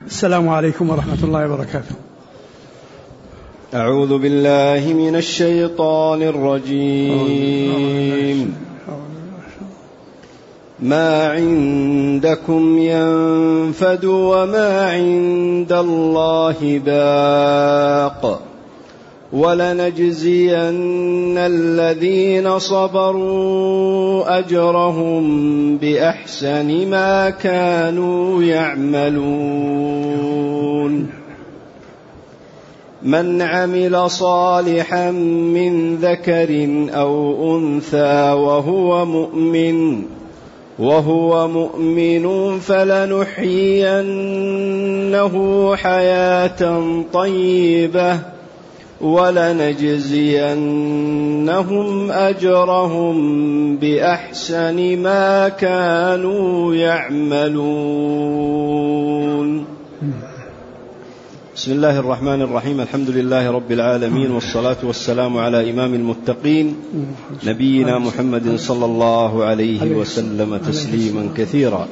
السلام عليكم ورحمة الله وبركاته. أعوذ بالله من الشيطان الرجيم. ما عندكم ينفد وما عند الله باق ولنجزين الذين صبروا أجرهم بأحسن ما كانوا يعملون. من عمل صالحا من ذكر أو أنثى وهو مؤمن فلنحيينه حياة طيبة ولنجزينهم أجرهم بأحسن ما كانوا يعملون. بسم الله الرحمن الرحيم. الحمد لله رب العالمين، والصلاة والسلام على إمام المتقين نبينا محمد صلى الله عليه وسلم تسليما كثيرا.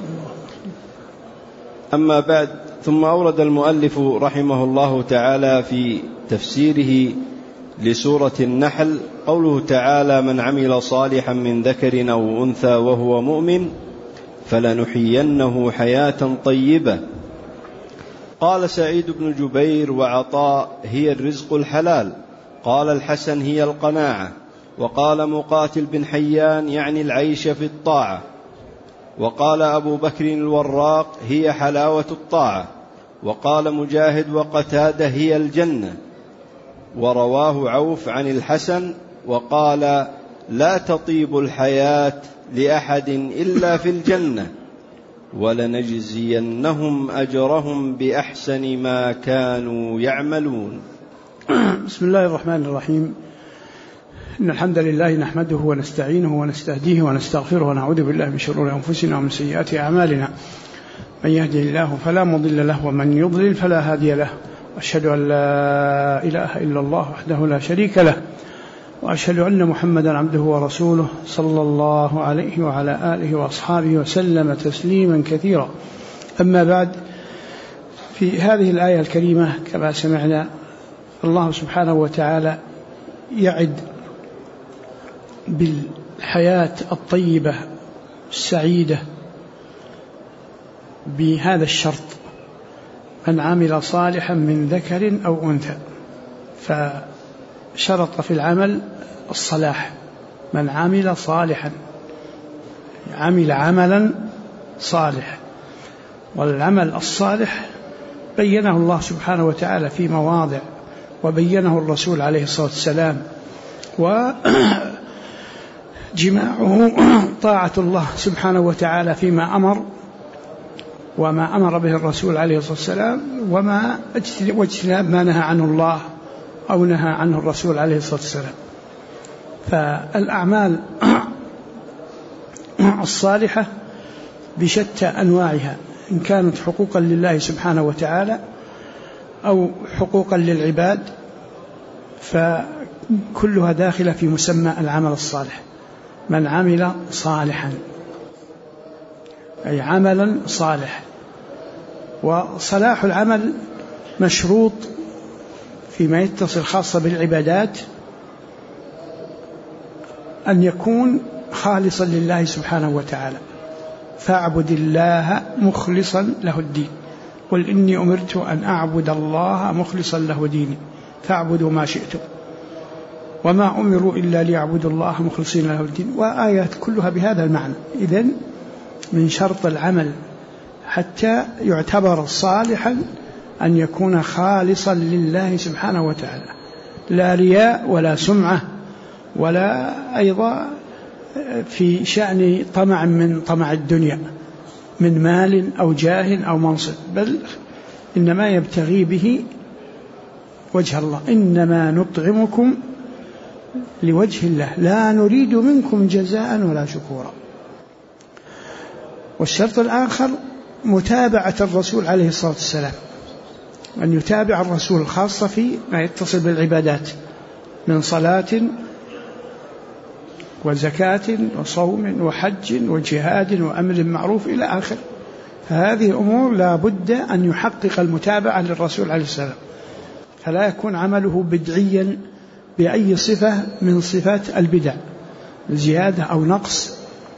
أما بعد، ثم أورد المؤلف رحمه الله تعالى في تفسيره لسورة النحل قوله تعالى: من عمل صالحا من ذكر أو أنثى وهو مؤمن فلنحيينه حياة طيبة. قال سعيد بن جبير وعطاء: هي الرزق الحلال. قال الحسن: هي القناعة. وقال مقاتل بن حيان: يعني العيش في الطاعة. وقال أبو بكر الوراق: هي حلاوة الطاعة. وقال مجاهد وقتادة: هي الجنة. ورواه عوف عن الحسن وقال: لا تطيب الحياة لأحد إلا في الجنة ولنجزينهم أجرهم بأحسن ما كانوا يعملون. بسم الله الرحمن الرحيم. إن الحمد لله نحمده ونستعينه ونستهديه ونستغفره ونعوذ بالله من شرور أنفسنا ومن سيئات أعمالنا. من يهده الله فلا مضل له ومن يضلل فلا هادي له. أشهد أن لا إله إلا الله وحده لا شريك له، وأشهد أن محمدا عبده ورسوله صلى الله عليه وعلى آله وأصحابه وسلم تسليما كثيرا. أما بعد، في هذه الآية الكريمة كما سمعنا الله سبحانه وتعالى يعد بالحياة الطيبة السعيدة بهذا الشرط: من عمل صالحا من ذكر أو أنثى. فشرط في العمل الصلاح. من عمل صالحا، عمل عملا صالحا. والعمل الصالح بينه الله سبحانه وتعالى في مواضع، وبينه الرسول عليه الصلاة والسلام، وجماعه طاعة الله سبحانه وتعالى فيما أمر وما أمر به الرسول عليه الصلاة والسلام، واجتناب ما نهى عنه الله أو نهى عنه الرسول عليه الصلاة والسلام. فالأعمال الصالحة بشتى أنواعها، إن كانت حقوقا لله سبحانه وتعالى أو حقوقا للعباد، فكلها داخلة في مسمى العمل الصالح. من عمل صالحا أي عملا صالح. وصلاح العمل مشروط فيما يتصل خاصة بالعبادات أن يكون خالصا لله سبحانه وتعالى. فاعبد الله مخلصا له الدين. قل إني أمرت أن أعبد الله مخلصا له ديني فاعبدوا ما شئتم وما أمروا إلا ليعبدوا الله مخلصين له الدين، وآيات كلها بهذا المعنى. إذن من شرط العمل حتى يعتبر صالحا أن يكون خالصا لله سبحانه وتعالى، لا رياء ولا سمعة، ولا أيضا في شأن طمع من طمع الدنيا من مال أو جاه أو منصب، بل إنما يبتغي به وجه الله. إنما نطعمكم لوجه الله لا نريد منكم جزاء ولا شكورا. والشرط الآخر متابعة الرسول عليه الصلاة والسلام، أن يتابع الرسول خاصة في ما يتصل بالعبادات من صلاة وزكاة وصوم وحج وجهاد وأمر معروف إلى آخر. فهذه أمور لا بد أن يحقق المتابعة للرسول عليه السلام، فلا يكون عمله بدعيا بأي صفة من صفات البدع، زيادة أو نقص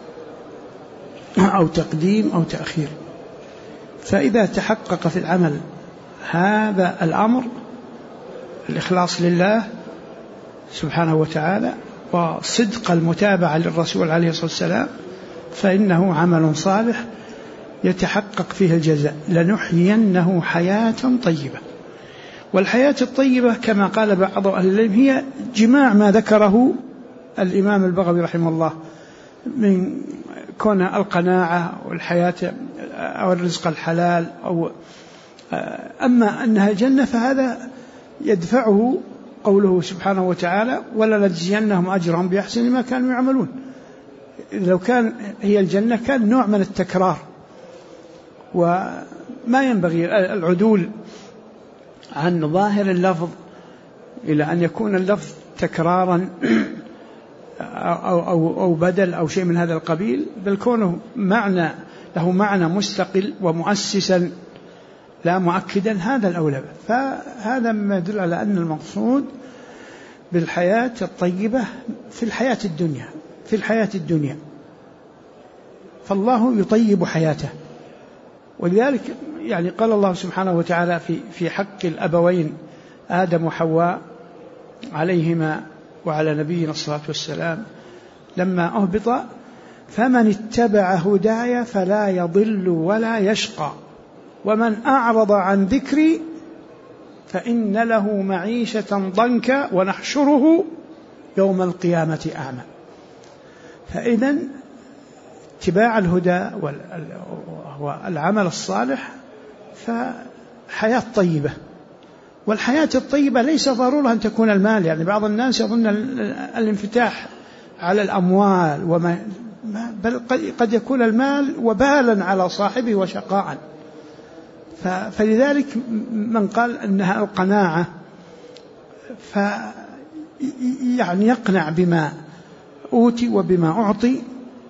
أو تقديم أو تأخير. فإذا تحقق في العمل هذا الأمر، الإخلاص لله سبحانه وتعالى وصدق المتابعة للرسول عليه الصلاة والسلام، فإنه عمل صالح يتحقق فيه الجزاء. لنحيينه حياة طيبة. والحياة الطيبة كما قال بعض أهل العلم هي جماع ما ذكره الإمام البغوي رحمه الله من كون القناعة والحياة أو الرزق الحلال، أما أنها جنة فهذا يدفعه قوله سبحانه وتعالى ولنجزينهم أجرهم بأحسن ما كانوا يعملون. لو كان هي الجنة كان نوع من التكرار، وما ينبغي العدول عن ظاهر اللفظ إلى أن يكون اللفظ تكرارا أو بدل أو شيء من هذا القبيل، بل كونه له معنى مستقل ومؤسسا لا مؤكدا، هذا الأولى. فهذا ما يدل على أن المقصود بالحياة الطيبة في الحياة الدنيا فالله يطيب حياته. ولذلك يعني قال الله سبحانه وتعالى في حق الأبوين آدم وحواء عليهما وعلى نبينا الصلاة والسلام لما أهبط: فمن اتبع هداي فلا يضل ولا يشقى ومن أعرض عن ذكري فإن له معيشة ضنكا ونحشره يوم القيامة أعمى. فإذن اتباع الهدى والعمل الصالح فحياة طيبة. والحياة الطيبة ليس ضرورة أن تكون المال، يعني بعض الناس يظن الانفتاح على الأموال بل قد يكون المال وبالا على صاحبه وشقاء. فلذلك من قال أنها القناعة يعني يقنع بما أوتي وبما أعطي،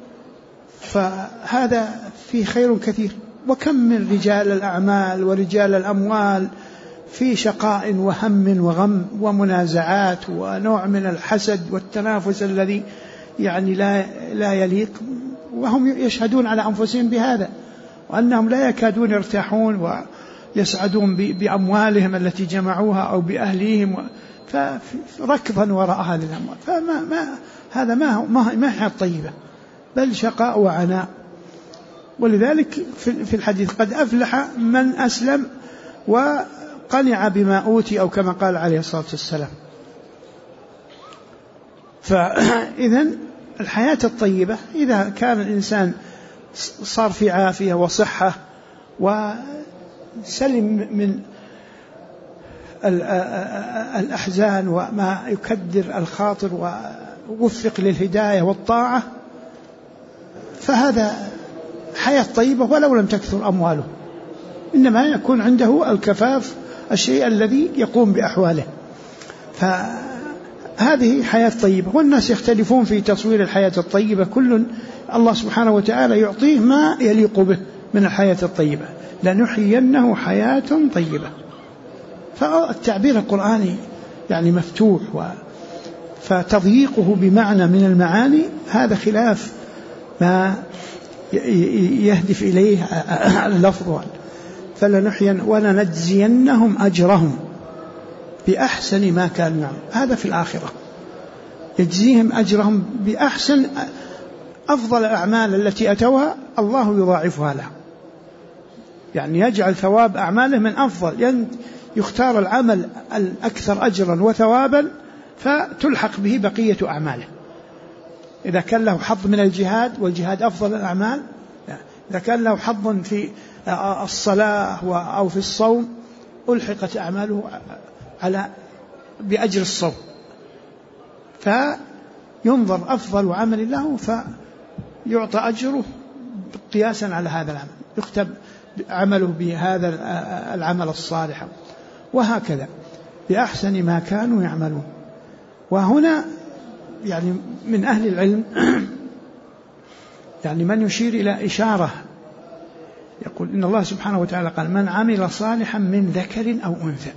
فهذا فيه خير كثير. وكم من رجال الأعمال ورجال الأموال في شقاء وهم وغم ومنازعات ونوع من الحسد والتنافس الذي يعني لا يليق، وهم يشهدون على أنفسهم بهذا وأنهم لا يكادون يرتاحون ويسعدون بأموالهم التي جمعوها أو بأهليهم، فركضا وراء هذه الأموال. هذا ما هي الطيبة، بل شقاء وعناء. ولذلك في الحديث: قد أفلح من أسلم وقنع بما أوتي، أو كما قال عليه الصلاة والسلام. فإذن الحياة الطيبة إذا كان الإنسان صار في عافية وصحة وسلم من الأحزان وما يكدر الخاطر ووفق للهداية والطاعة، فهذا حياة طيبة ولو لم تكثر أمواله، إنما يكون عنده الكفاف، الشيء الذي يقوم بأحواله. فهذه حياة طيبة. والناس يختلفون في تصوير الحياة الطيبة، كل الله سبحانه وتعالى يعطيه ما يليق به من الحياة الطيبة. لنحيينه حياة طيبة. فالتعبير القرآني يعني مفتوح، فتضييقه بمعنى من المعاني هذا خلاف ما يهدف إليه اللفظ. فلنحين ولنجزينهم أجرهم بأحسن ما كانوا يعملون. هذا في الآخرة يجزيهم أجرهم بأحسن، أفضل الأعمال التي أتوها الله يضاعفها لهم، يعني يجعل ثواب أعماله من أفضل، يختار العمل الأكثر أجرا وثوابا فتلحق به بقية أعماله. إذا كان له حظ من الجهاد، والجهاد أفضل الأعمال، إذا كان له حظ في الصلاة أو في الصوم ألحقت أعماله بأجر الصوم، فينظر أفضل عمل له فيعطى أجره قياسا على هذا العمل، يكتب عمله بهذا العمل الصالح، وهكذا بأحسن ما كانوا يعملون. وهنا يعني من أهل العلم يعني من يشير إلى إشارة يقول إن الله سبحانه وتعالى قال من عمل صالحا من ذكر أو أنثى.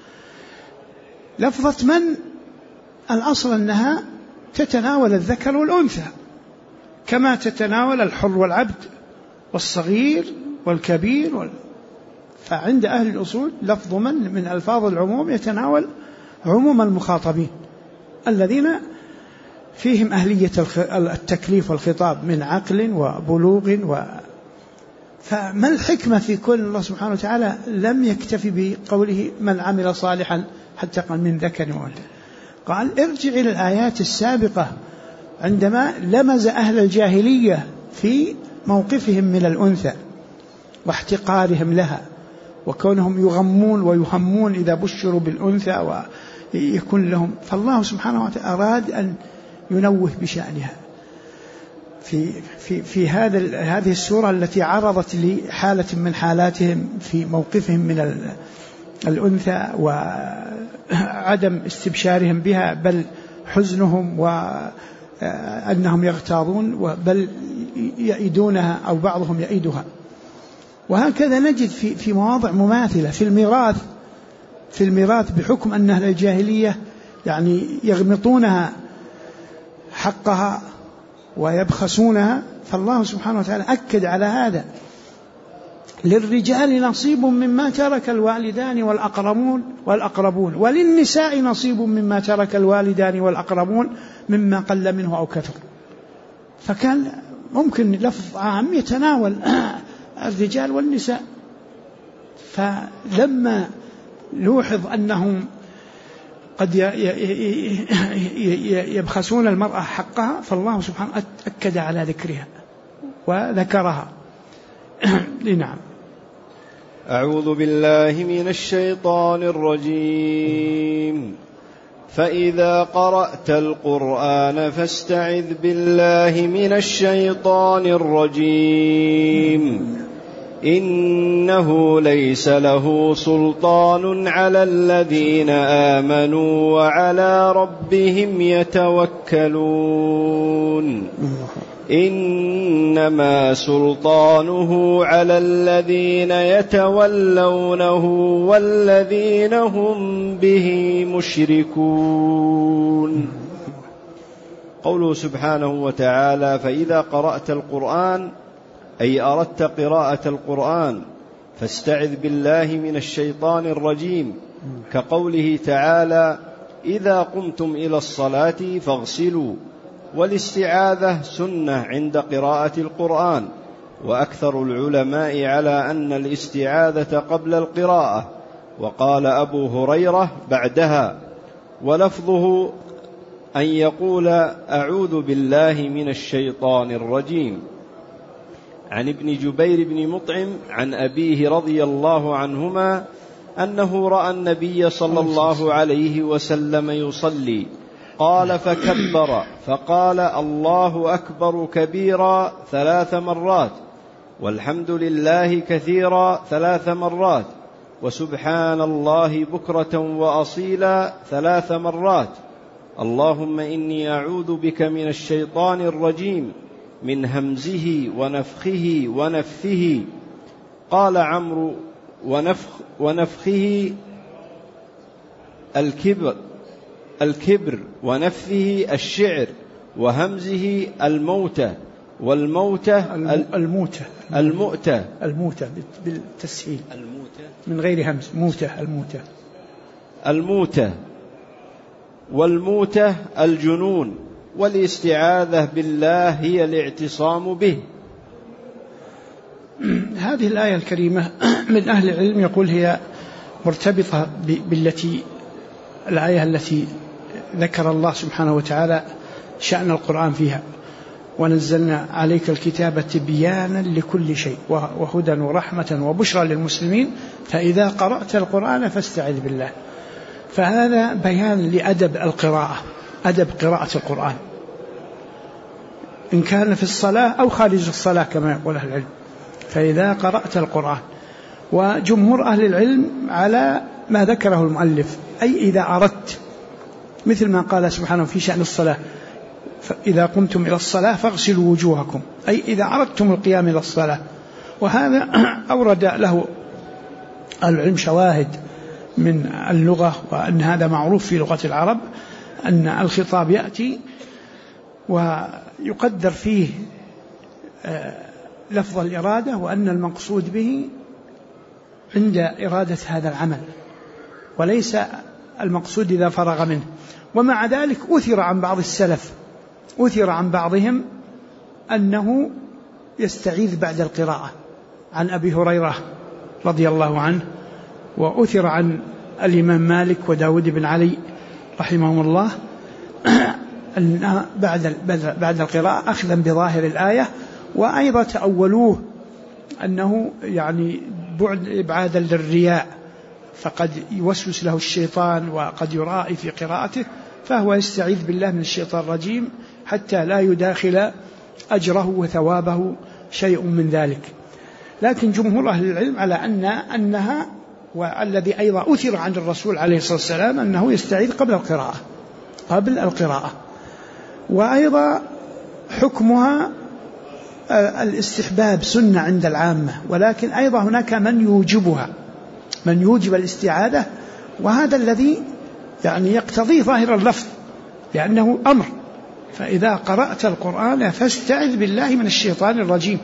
لفظة من الأصل أنها تتناول الذكر والأنثى كما تتناول الحر والعبد والصغير والكبير فعند أهل الأصول لفظ من ألفاظ العموم يتناول عموم المخاطبين الذين فيهم أهلية التكليف والخطاب من عقل وبلوغ فما الحكمة في كون الله سبحانه وتعالى لم يكتفي بقوله من عمل صالحا حتى قال من ذكر وأنثى؟ قال ارجع إلى الآيات السابقة عندما لمز أهل الجاهلية في موقفهم من الأنثى واحتقارهم لها وكونهم يغمون ويهمون إذا بشروا بالأنثى ويكون لهم. فالله سبحانه وتعالى أراد أن ينوه بشأنها في هذه السورة التي عرضت لحالة من حالاتهم في موقفهم من الأنثى وعدم استبشارهم بها بل حزنهم وأنهم يغتاظون بل يئدونها أو بعضهم يئدها. وهكذا نجد في مواضع مماثلة في الميراث بحكم أن أهل الجاهلية يعني يغمطونها حقها ويبخسونها. فالله سبحانه وتعالى أكد على هذا للرجال نصيب مما ترك الوالدان والأقربون وللنساء نصيب مما ترك الوالدان والأقربون مما قل منه أو كثر. فكان ممكن لفظ عام يتناول الرجال والنساء. فلما لوحظ أنهم قد يبخسون المرأة حقها فالله سبحانه أكد على ذكرها وذكرها. نعم. أعوذ بالله من الشيطان الرجيم. فإذا قرأت القرآن فاستعذ بالله من الشيطان الرجيم. إنه ليس له سلطان على الذين آمنوا وعلى ربهم يتوكلون. إنما سلطانه على الذين يتولونه والذين هم به مشركون. قوله سبحانه وتعالى فإذا قرأت القرآن أي أردت قراءة القرآن فاستعذ بالله من الشيطان الرجيم، كقوله تعالى إذا قمتم إلى الصلاة فاغسلوا. والاستعاذة سنة عند قراءة القرآن، وأكثر العلماء على أن الاستعاذة قبل القراءة، وقال أبو هريرة بعدها، ولفظه أن يقول أعوذ بالله من الشيطان الرجيم. عن ابن جبير بن مطعم عن أبيه رضي الله عنهما أنه رأى النبي صلى الله عليه وسلم يصلي، قال فكبر فقال الله أكبر كبيرا 3 مرات، والحمد لله كثيرا 3 مرات، وسبحان الله بكرة وأصيلا 3 مرات. اللهم إني أعوذ بك من الشيطان الرجيم من همزه ونفخه ونفثه. قال عمرو ونفخه الكبر ونفثه الشعر، وهمزه الموتة، والموتة الموتة بالتسهيل من غير همز، الموتة، والموتة الجنون. والاستعاذة بالله هي الاعتصام به. هذه الآية الكريمة من أهل العلم يقول هي مرتبطة الآية التي ذكر الله سبحانه وتعالى شأن القرآن فيها، ونزلنا عليك الكتاب تبيانا لكل شيء وهدى ورحمة وبشرى للمسلمين فإذا قرأت القرآن فاستعذ بالله. فهذا بيان لأدب القراءة، أدب قراءة القرآن إن كان في الصلاة أو خارج الصلاة كما يقول أهل العلم. فإذا قرأت القرآن، وجمهور أهل العلم على ما ذكره المؤلف، أي إذا أردت، مثل ما قال سبحانه في شأن الصلاة إذا قمتم إلى الصلاة فاغسلوا وجوهكم، أي إذا أردتم القيام إلى الصلاة. وهذا أورد له العلم شواهد من اللغة، وأن هذا معروف في لغة العرب، أن الخطاب يأتي ويقدر فيه لفظ الإرادة، وأن المقصود به عند إرادة هذا العمل، وليس المقصود إذا فرغ منه. ومع ذلك أثر عن بعض السلف، أثر عن بعضهم أنه يستعيذ بعد القراءة، عن أبي هريرة رضي الله عنه، وأثر عن الإمام مالك وداود بن علي رحمهم الله أن بعد القراءة أخذا بظاهر الآية، وأيضا تأولوه أنه يعني إبعادا للرياء، فقد يوسوس له الشيطان وقد يرائي في قراءته، فهو يستعيذ بالله من الشيطان الرجيم حتى لا يداخل أجره وثوابه شيء من ذلك. لكن جمهور أهل العلم على أنها، والذي أيضا أثر عن الرسول عليه الصلاة والسلام، أنه يستعيذ قبل القراءة. وأيضا حكمها الاستحباب، سنة عند العامة، ولكن أيضا هناك من يوجبها، من يوجب الاستعاذة، وهذا الذي يعني يقتضي ظاهر اللفظ، لأنه أمر. فإذا قرأت القرآن فاستعذ بالله من الشيطان الرجيم،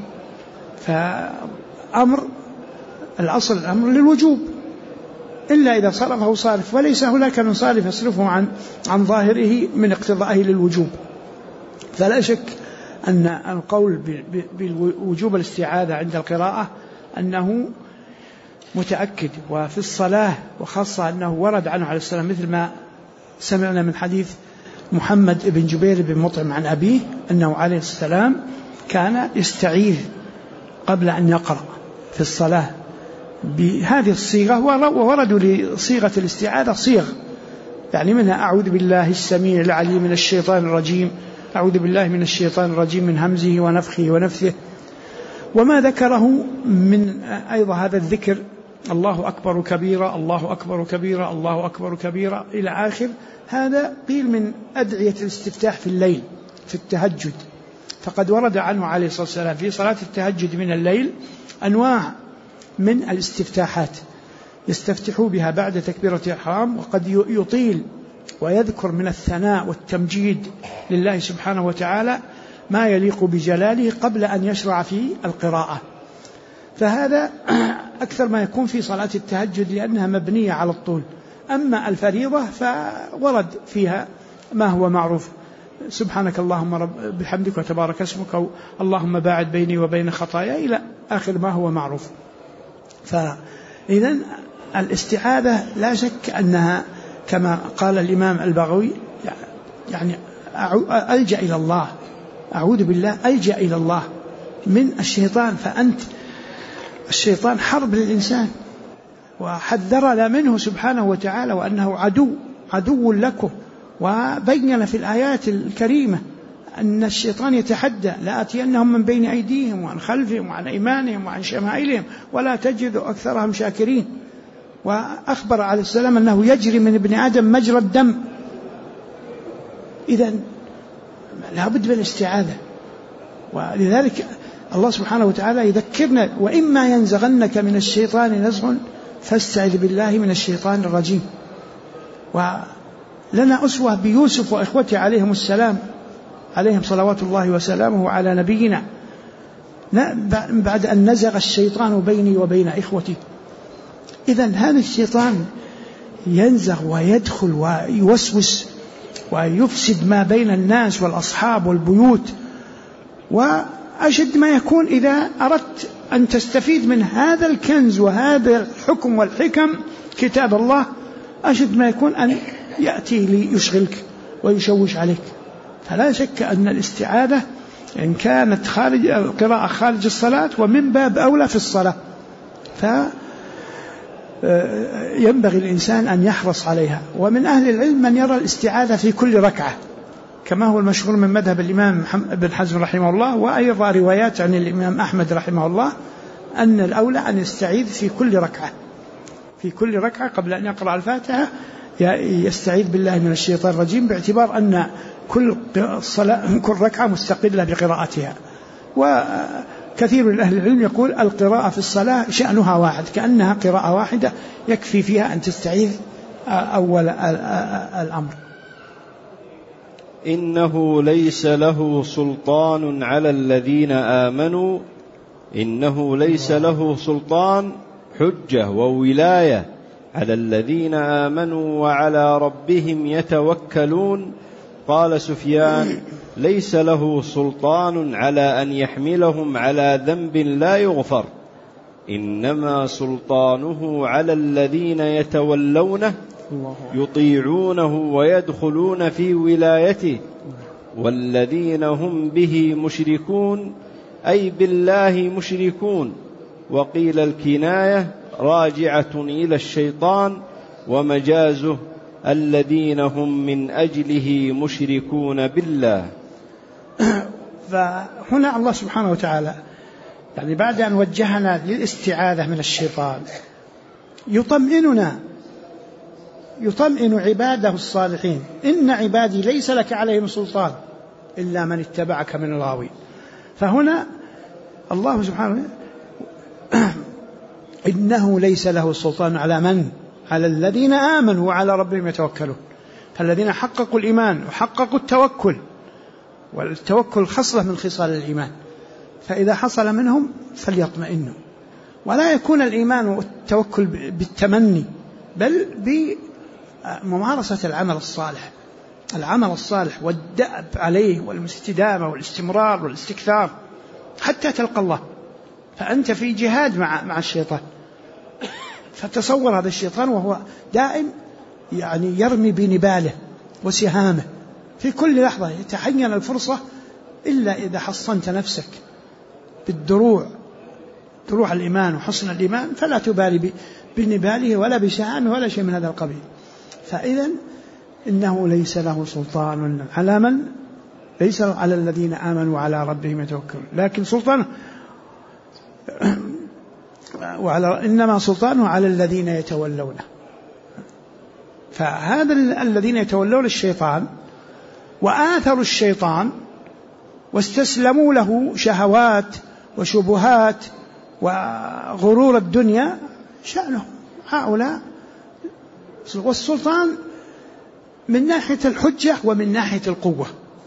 فأمر الأصل الأمر للوجوب، إلا إذا صرفه صارف، وليس هناك من صارف يصرفه عن ظاهره من اقتضائه للوجوب. فلا شك أن القول بوجوب الاستعاذة عند القراءة أنه متأكد. وفي الصلاة وخاصة أنه ورد عنه عليه السلام، مثل ما سمعنا من حديث محمد بن جبير بن مطعم عن أبيه، أنه عليه السلام كان يستعيذ قبل أن يقرأ في الصلاة بهذه الصيغة، ووردوا لصيغة الاستعاذة صيغ، يعني منها أعوذ بالله السميع العليم من الشيطان الرجيم، أعوذ بالله من الشيطان الرجيم من همزه ونفخه ونفثه. وما ذكره من أيضا هذا الذكر، الله أكبر كبيرا، الله أكبر كبيرا، الله أكبر كبيرا إلى آخر، هذا قيل من أدعية الاستفتاح في الليل في التهجد. فقد ورد عنه عليه الصلاة والسلام في صلاة التهجد من الليل أنواع من الاستفتاحات يستفتح بها بعد تكبيرة الإحرام، وقد يطيل ويذكر من الثناء والتمجيد لله سبحانه وتعالى ما يليق بجلاله قبل أن يشرع في القراءة. فهذا أكثر ما يكون في صلاة التهجد، لأنها مبنية على الطول. أما الفريضة فورد فيها ما هو معروف، سبحانك اللهم بحمدك وتبارك اسمك، أو اللهم باعد بيني وبين خطايا، إلى آخر ما هو معروف. فإذن الاستعاذة لا شك أنها كما قال الإمام البغوي، يعني ألجأ إلى الله، أعوذ بالله، ألجأ إلى الله من الشيطان. فأنت الشيطان حرب للإنسان، وحذرنا منه سبحانه وتعالى، وأنه عدو لكم. وبين في الآيات الكريمة أن الشيطان يتحدى لآتينهم من بين أيديهم وعن خلفهم وعن أيمانهم وعن شمائلهم ولا تجد أكثرهم شاكرين. وأخبر عليه السلام أنه يجري من ابن آدم مجرى الدم. إذن لا بد من الاستعاذة. ولذلك الله سبحانه وتعالى يذكرنا: وإما ينزغنك من الشيطان نزغ فاستعذ بالله من الشيطان الرجيم. ولنا أسوة بيوسف وإخوته عليهم السلام، عليهم صلوات الله وسلامه على نبينا، بعد أن نزغ الشيطان بيني وبين إخوتي. إذن هذا الشيطان ينزغ ويدخل ويوسوس ويفسد ما بين الناس والأصحاب والبيوت. وأشد ما يكون إذا أردت أن تستفيد من هذا الكنز وهذا الحكم والحكم كتاب الله، أشد ما يكون أن يأتي ليشغلك ويشوش عليك. فلا شك أن الاستعاذة إن كانت خارج القراءة خارج الصلاة، ومن باب أولى في الصلاة، فينبغي الإنسان أن يحرص عليها. ومن أهل العلم من يرى الاستعاذة في كل ركعة، كما هو المشهور من مذهب الإمام ابن حزم رحمه الله، وأيضا روايات عن الإمام أحمد رحمه الله، أن الأولى أن يستعيذ في كل ركعة، في كل ركعة قبل أن يقرأ الفاتحة يستعيذ بالله من الشيطان الرجيم، باعتبار أن كل ركعة مستقلة بقراءتها. كثير من أهل العلم يقول القراءة في الصلاة شأنها واحد، كأنها قراءة واحدة يكفي فيها أن تستعيذ أول الأمر. إنه ليس له سلطان على الذين آمنوا، إنه ليس له سلطان حجة وولاية على الذين آمنوا وعلى ربهم يتوكلون. قال سفيان: ليس له سلطان على أن يحملهم على ذنب لا يغفر، إنما سلطانه على الذين يتولونه يطيعونه ويدخلون في ولايته والذين هم به مشركون، أي بالله مشركون. وقيل الكناية راجعة إلى الشيطان، ومجازه الذين هم من أجله مشركون بالله. فهنا الله سبحانه وتعالى يعني بعد أن وجهنا للاستعاذة من الشيطان يطمئن عباده الصالحين: إن عبادي ليس لك عليهم سلطان إلا من اتبعك من الغاوين. فهنا الله سبحانه إنه ليس له سلطان على من؟ على الذين آمنوا وعلى ربهم يتوكلون. فالذين حققوا الإيمان وحققوا التوكل، والتوكل خصلة من خصال الإيمان، فإذا حصل منهم فليطمئنوا، ولا يكون الإيمان والتوكل بالتمني، بل بممارسة العمل الصالح والدأب عليه والاستدامة والاستمرار والاستكثار حتى تلقى الله. فأنت في جهاد مع الشيطان. فتصور هذا الشيطان وهو دائم يعني يرمي بنباله وسهامه في كل لحظة، يتحين الفرصة إلا إذا حصنت نفسك بالدروع، دروع الإيمان وحصن الإيمان، فلا تبالي بنباله ولا بسهامه ولا شيء من هذا القبيل. فإذا إنه ليس له سلطان على من؟ ليس على الذين آمنوا وعلى ربهم يتوكلون، لكن سلطانه إنما سلطانه على الذين يتولونه. فهذا الذين يتولون الشيطان وآثروا الشيطان واستسلموا له شهوات وشبهات وغرور الدنيا شأنهم هؤلاء. والسلطان من ناحية الحجة ومن ناحية القوة،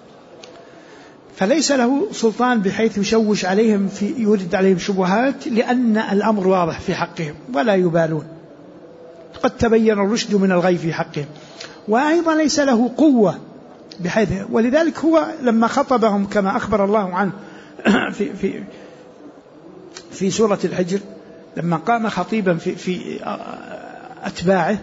فليس له سلطان بحيث يشوش عليهم يورد عليهم شبهات، لأن الأمر واضح في حقهم ولا يبالون، قد تبين الرشد من الغي في حقهم. وأيضا ليس له قوة بحيث، ولذلك هو لما خطبهم كما أخبر الله عنه في سورة الحجر، لما قام خطيبا في أتباعه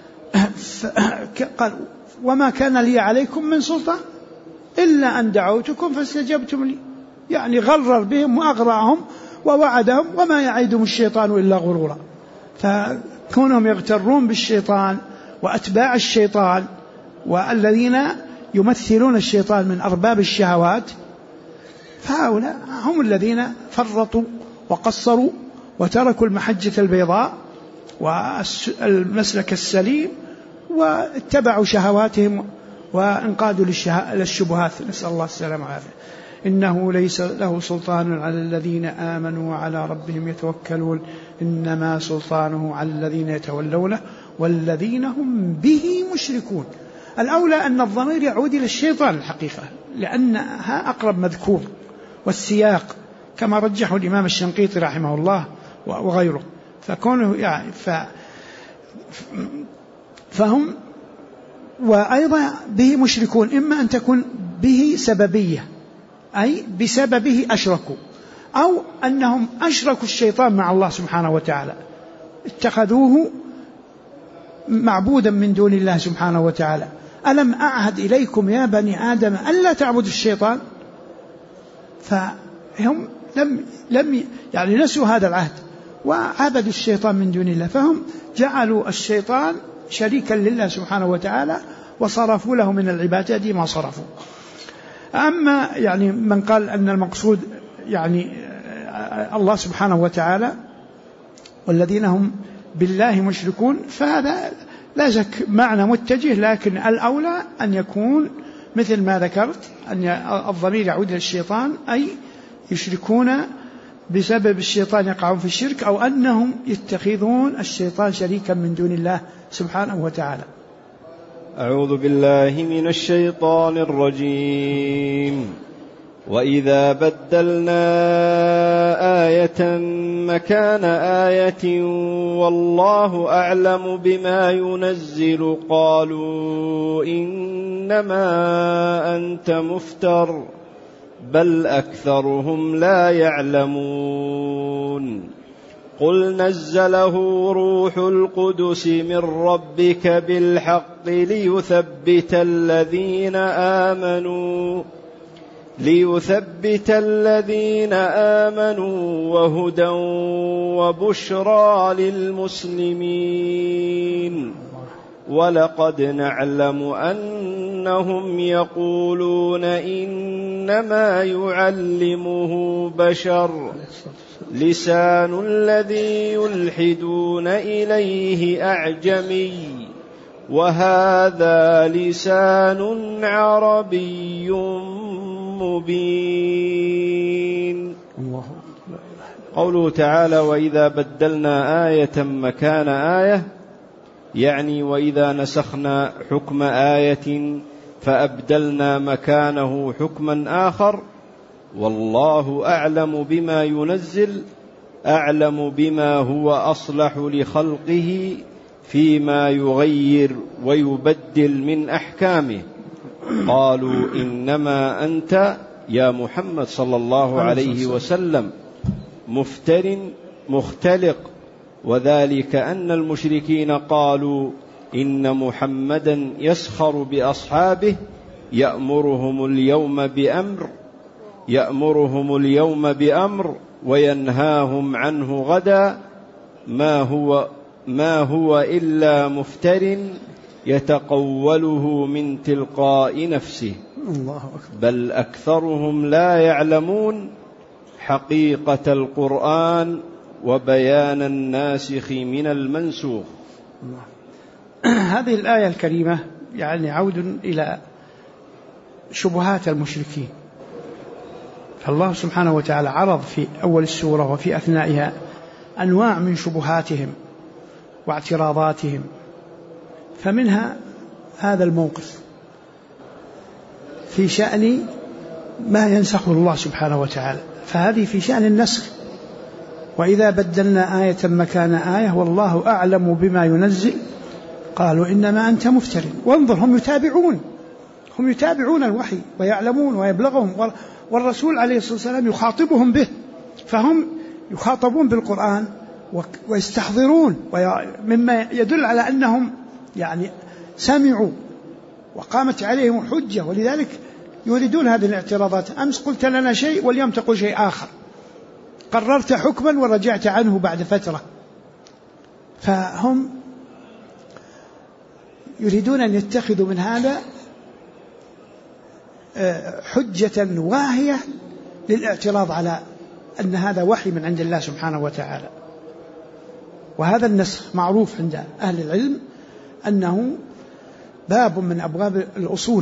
قال: وما كان لي عليكم من سلطان إلا أن دعوتكم فاستجبتم لي. يعني غرر بهم وأغراهم ووعدهم، وما يعيدهم الشيطان إلا غرورا. فكونهم يغترون بالشيطان وأتباع الشيطان والذين يمثلون الشيطان من أرباب الشهوات، فهؤلاء هم الذين فرطوا وقصروا وتركوا المحجة البيضاء والمسلك السليم واتبعوا شهواتهم وانقادوا للشبهات، نسأل الله السلامة والعافية. إنه ليس له سلطان على الذين آمنوا وعلى ربهم يتوكلون، إنما سلطانه على الذين يتولونه والذين هم به مشركون. الأولى أن الضمير يعود إلى الشيطان الحقيقة، لأنها أقرب مذكور، والسياق كما رجحه الإمام الشنقيطي رحمه الله وغيره. فكونه يعني فهم وأيضا به مشركون، إما أن تكون به سببية أي بسببه أشركوا، أو أنهم أشركوا الشيطان مع الله سبحانه وتعالى، اتخذوه معبودا من دون الله سبحانه وتعالى. ألم أعهد إليكم يا بني آدم ألا تعبدوا الشيطان؟ فهم لم يعني نسوا هذا العهد وعبدوا الشيطان من دون الله، فهم جعلوا الشيطان شريكا لله سبحانه وتعالى وصرفوا له من العبادات ما صرفوا. أما يعني من قال أن المقصود يعني الله سبحانه وتعالى والذين هم بالله مشركون، فهذا لا شك معنى متجه، لكن الأولى أن يكون مثل ما ذكرت، أن الضمير يعود إلى الشيطان، أي يشركون بسبب الشيطان يقعون في الشرك، أو أنهم يتخذون الشيطان شريكا من دون الله سبحانه وتعالى. أعوذ بالله من الشيطان الرجيم. وإذا بدلنا آية مكان آية والله أعلم بما ينزل قالوا إنما أنت مفتر بل أكثرهم لا يعلمون. قل نزله روح القدس من ربك بالحق ليثبت الذين آمنوا وهدى وبشرى للمسلمين. ولقد نعلم أنهم يقولون إنما يعلمه بشر لسان الذي يلحدون إليه أعجمي وهذا لسان عربي مبين. قوله تعالى وإذا بدلنا آية مكان آية، يعني وإذا نسخنا حكم آية فأبدلنا مكانه حكما آخر، والله أعلم بما ينزل، أعلم بما هو أصلح لخلقه فيما يغير ويبدل من أحكامه. قالوا إنما أنت يا محمد صلى الله عليه وسلم مفتر مختلق، وذلك أن المشركين قالوا إن محمدا يسخر بأصحابه يأمرهم اليوم بأمر وينهاهم عنه غدا ما هو إلا مفتر يتقوله من تلقاء نفسه بل أكثرهم لا يعلمون حقيقة القرآن وبيان الناسخ من المنسوخ. هذه الآية الكريمة يعني عود إلى شبهات المشركين، فالله سبحانه وتعالى عرض في أول السورة وفي أثنائها أنواع من شبهاتهم واعتراضاتهم، فمنها هذا الموقف في شأن ما ينسخه الله سبحانه وتعالى، فهذه في شأن النسخ. وإذا بدلنا آية مكان آية والله أعلم بما ينزل قالوا إنما أنت مفتر. وانظر هم يتابعون الوحي ويعلمون ويبلغهم، والرسول عليه الصلاة والسلام يخاطبهم به، فهم يخاطبون بالقرآن ويستحضرون، مما يدل على أنهم يعني سمعوا وقامت عليهم حجة، ولذلك يريدون هذه الاعتراضات. أمس قلت لنا شيء واليوم تقول شيء آخر، قررت حكما ورجعت عنه بعد فترة، فهم يريدون أن يتخذوا من هذا حجة واهية للاعتراض على أن هذا وحي من عند الله سبحانه وتعالى. وهذا النسخ معروف عند أهل العلم أنه باب من أبواب الأصول،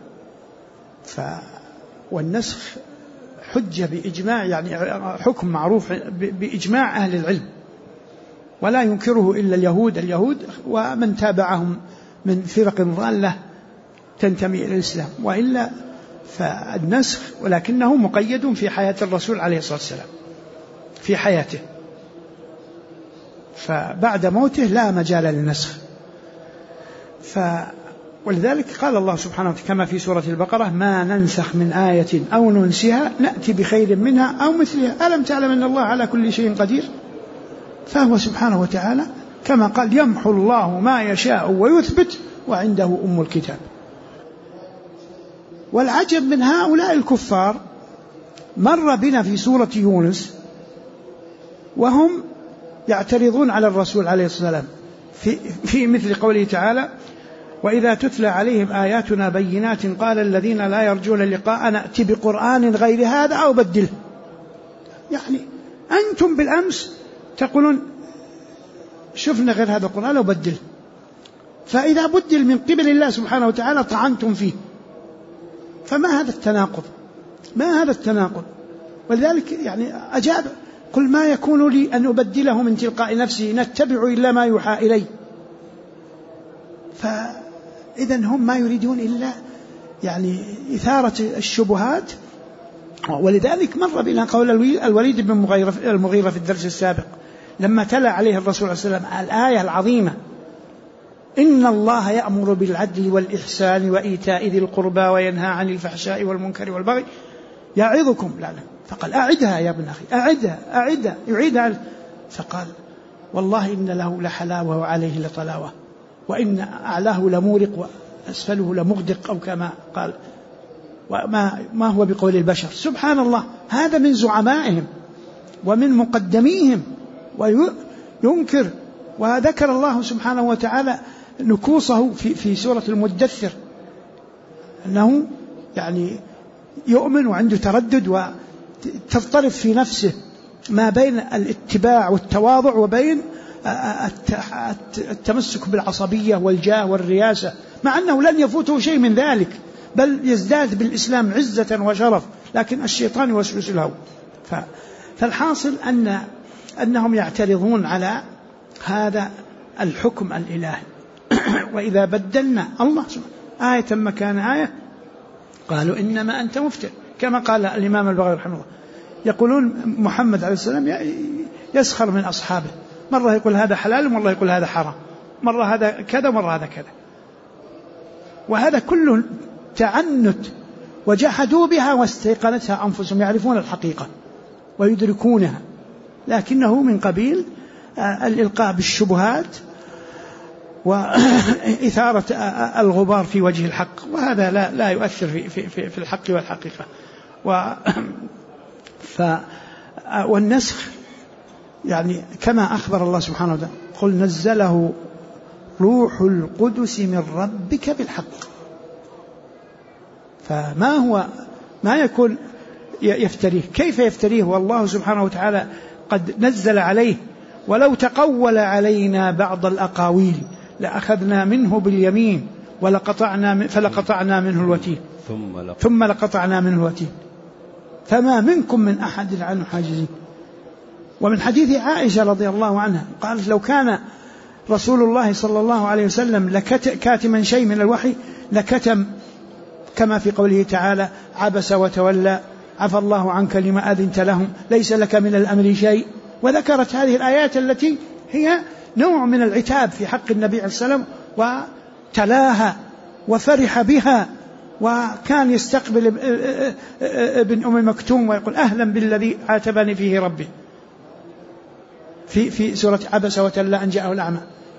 والنسخ حجة بإجماع، يعني حكم معروف بإجماع أهل العلم ولا ينكره إلا اليهود ومن تابعهم من فرق ضالة تنتمي إلى الإسلام، وإلا فالنسخ ولكنه مقيد في حياة الرسول عليه الصلاة والسلام، في حياته، فبعد موته لا مجال للنسخ. ولذلك قال الله سبحانه وتعالى كما في سورة البقرة ما ننسخ من آية أو ننسها نأتي بخير منها أو مثلها ألم تعلم أن الله على كل شيء قدير. فهو سبحانه وتعالى كما قال يمحو الله ما يشاء ويثبت وعنده أم الكتاب. والعجب من هؤلاء الكفار مر بنا في سورة يونس وهم يعترضون على الرسول عليه الصلاة والسلام في مثل قوله تعالى وإذا تتلى عليهم آياتنا بينات قال الذين لا يرجون لقاء نأتي بقرآن غير هذا أو بدله. يعني أنتم بالأمس تقولون شفنا غير هذا القرآن أو بدله، فإذا بدل من قبل الله سبحانه وتعالى طعنتم فيه، فما هذا التناقض؟ ما هذا التناقض؟ ولذلك يعني قل ما يكون لي أن أبدله من تلقاء نفسي نتبع إلا ما يوحى إلي. فإذا هم ما يريدون إلا يعني إثارة الشبهات. ولذلك مر بنا قول الوليد بن المغيرة في الدرس السابق لما تلا عليه الرسول صلى الله عليه وسلم الآية العظيمة: إن الله يأمر بالعدل والإحسان وإيتاء ذي القربى وينهى عن الفحشاء والمنكر والبغي يعظكم لعلكم. فقال: أعدها يا ابن أخي، أعدها يعيدها. فقال: والله إن له لحلاوة وعليه لطلاوة، وإن أعلاه لمورق وأسفله لمغدق، أو كما قال، وما هو بقول البشر. سبحان الله، هذا من زعمائهم ومن مقدميهم وينكر. وذكر الله سبحانه وتعالى نكوصه في سورة المدثر، أنه يعني يؤمن وعنده تردد وتضطرب في نفسه ما بين الاتباع والتواضع وبين التمسك بالعصبية والجاه والرياسة، مع أنه لن يفوته شيء من ذلك، بل يزداد بالإسلام عزة وشرف، لكن الشيطان يوسوس له. فالحاصل أنهم يعترضون على هذا الحكم الإلهي. وإذا بدلنا الله سبحانه آية مكان آية قالوا إنما أنت مفتر، كما قال الإمام البغوي رحمه الله. يقولون محمد عليه السلام يسخر من أصحابه، مرة يقول هذا حلال ومرة يقول هذا حرام، مرة هذا كذا ومرة هذا كذا، وهذا كله تعنت، وجحدوا بها واستيقنتها أنفسهم، يعرفون الحقيقة ويدركونها، لكنه من قبيل الإلقاء بالشبهات وإثارة الغبار في وجه الحق، وهذا لا يؤثر في الحق والحقيقة. والنسخ يعني كما أخبر الله سبحانه وتعالى: قل نزله روح القدس من ربك بالحق. فما هو ما يكون يفتريه، كيف يفتريه والله سبحانه وتعالى قد نزل عليه؟ ولو تقول علينا بعض الأقاويل لأخذنا منه باليمين فلقطعنا منه الوتين ثم لقطعنا منه الوتين فما منكم من أحد عنه حاجزين. ومن حديث عائشة رضي الله عنها قالت: لو كان رسول الله صلى الله عليه وسلم كاتما شيء من الوحي لكتم، كما في قوله تعالى: عبس وتولى عفى الله عنك لما أذنت لهم ليس لك من الأمر شيء. وذكرت هذه الآيات التي هي نوع من العتاب في حق النبي عليه السلام، وتلاها وفرح بها، وكان يستقبل ابن أم مكتوم ويقول: أهلا بالذي عاتبني فيه ربي، في سورة عبس وتولى أن جاءه الأعمى.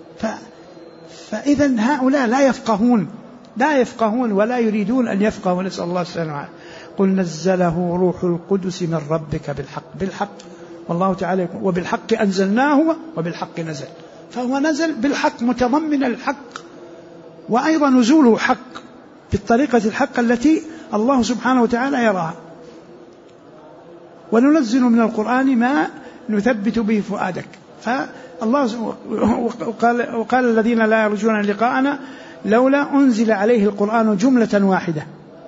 فإذا هؤلاء لا يفقهون ولا يريدون أن يفقهوا، نسأل الله السلامة. قل نزله روح القدس من ربك بالحق والله تعالى يقول: وبالحق أنزلناه وبالحق نزل. فهو نزل بالحق متضمن الحق، وأيضا نزوله حق بالطريقة الحق التي الله سبحانه وتعالى يراها. وننزل من القرآن ما نثبت به فؤادك. فالله وقال الذين لا يرجون لقاءنا لولا أنزل عليه القرآن جملة واحدة.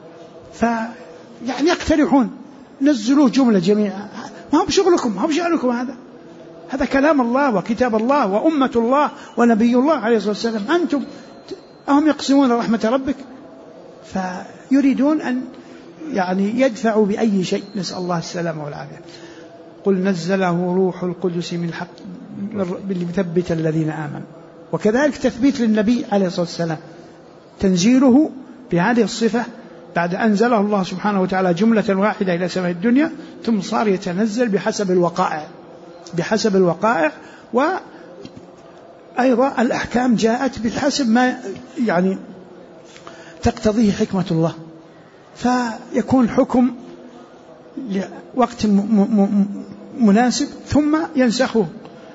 يعني يقترحون نزلوه جملة جميعا، ما هو بشغلكم، ما هو بشأنكم، هذا كلام الله وكتاب الله وأمة الله ونبي الله عليه الصلاة والسلام، أنتم أهم يقسمون رحمة ربك؟ فيريدون أن يعني يدفعوا بأي شيء، نسأل الله السلامة والعافية. قل نزله روح القدس من حق ليثبت الذين آمنوا. وكذلك تثبيت للنبي عليه الصلاة والسلام، تنزيله بهذه الصفة بعد أنزله الله سبحانه وتعالى جملة واحدة إلى سماء الدنيا، ثم صار يتنزل بحسب الوقائع وأيضا الأحكام جاءت بحسب ما يعني تقتضيه حكمة الله، فيكون حكم لوقت مناسب ثم ينسخه.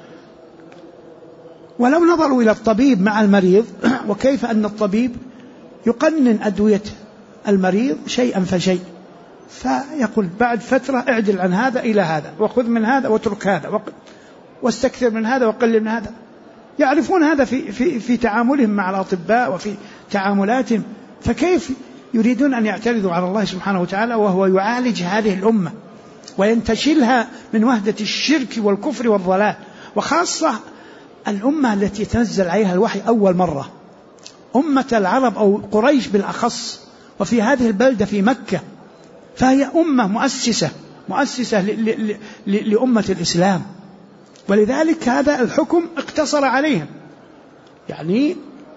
ولو نظروا إلى الطبيب مع المريض، وكيف أن الطبيب يقنن أدوية المريض شيئا فشيء، فيقول بعد فترة اعدل عن هذا إلى هذا، وخذ من هذا واترك هذا، واستكثر من هذا وقلل من هذا. يعرفون هذا في تعاملهم مع الأطباء وفي تعاملاتهم، فكيف يريدون أن يعترضوا على الله سبحانه وتعالى وهو يعالج هذه الأمة وينتشلها من وهدة الشرك والكفر والضلال، وخاصة الأمة التي تنزل عليها الوحي أول مرة، أمة العرب أو قريش بالأخص، وفي هذه البلدة في مكة، فهي أمة مؤسسة لأمة الإسلام، ولذلك هذا الحكم اقتصر عليهم. يعني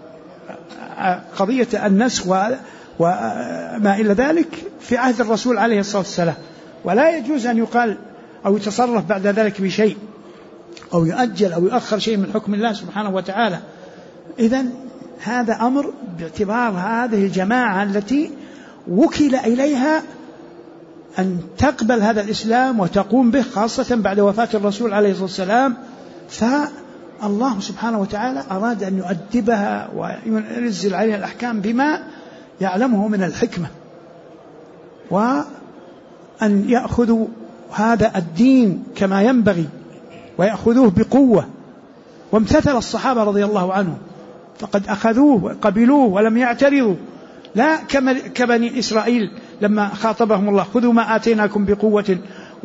قضية النسخ وما إلى ذلك في عهد الرسول عليه الصلاة والسلام، ولا يجوز أن يقال أو يتصرف بعد ذلك بشيء أو يؤجل أو يؤخر شيء من حكم الله سبحانه وتعالى. إذن هذا أمر باعتبار هذه الجماعة التي وكل إليها أن تقبل هذا الإسلام وتقوم به، خاصة بعد وفاة الرسول عليه الصلاة والسلام، فالله سبحانه وتعالى أراد أن يؤدبها وينزل عليها الأحكام بما يعلمه من الحكمة، وأن يأخذوا هذا الدين كما ينبغي ويأخذوه بقوة. وامتثل الصحابة رضي الله عنهم، فقد أخذوه وقبلوه ولم يعترضوا، لا كبني إسرائيل لما خاطبهم الله خذوا ما آتيناكم بقوة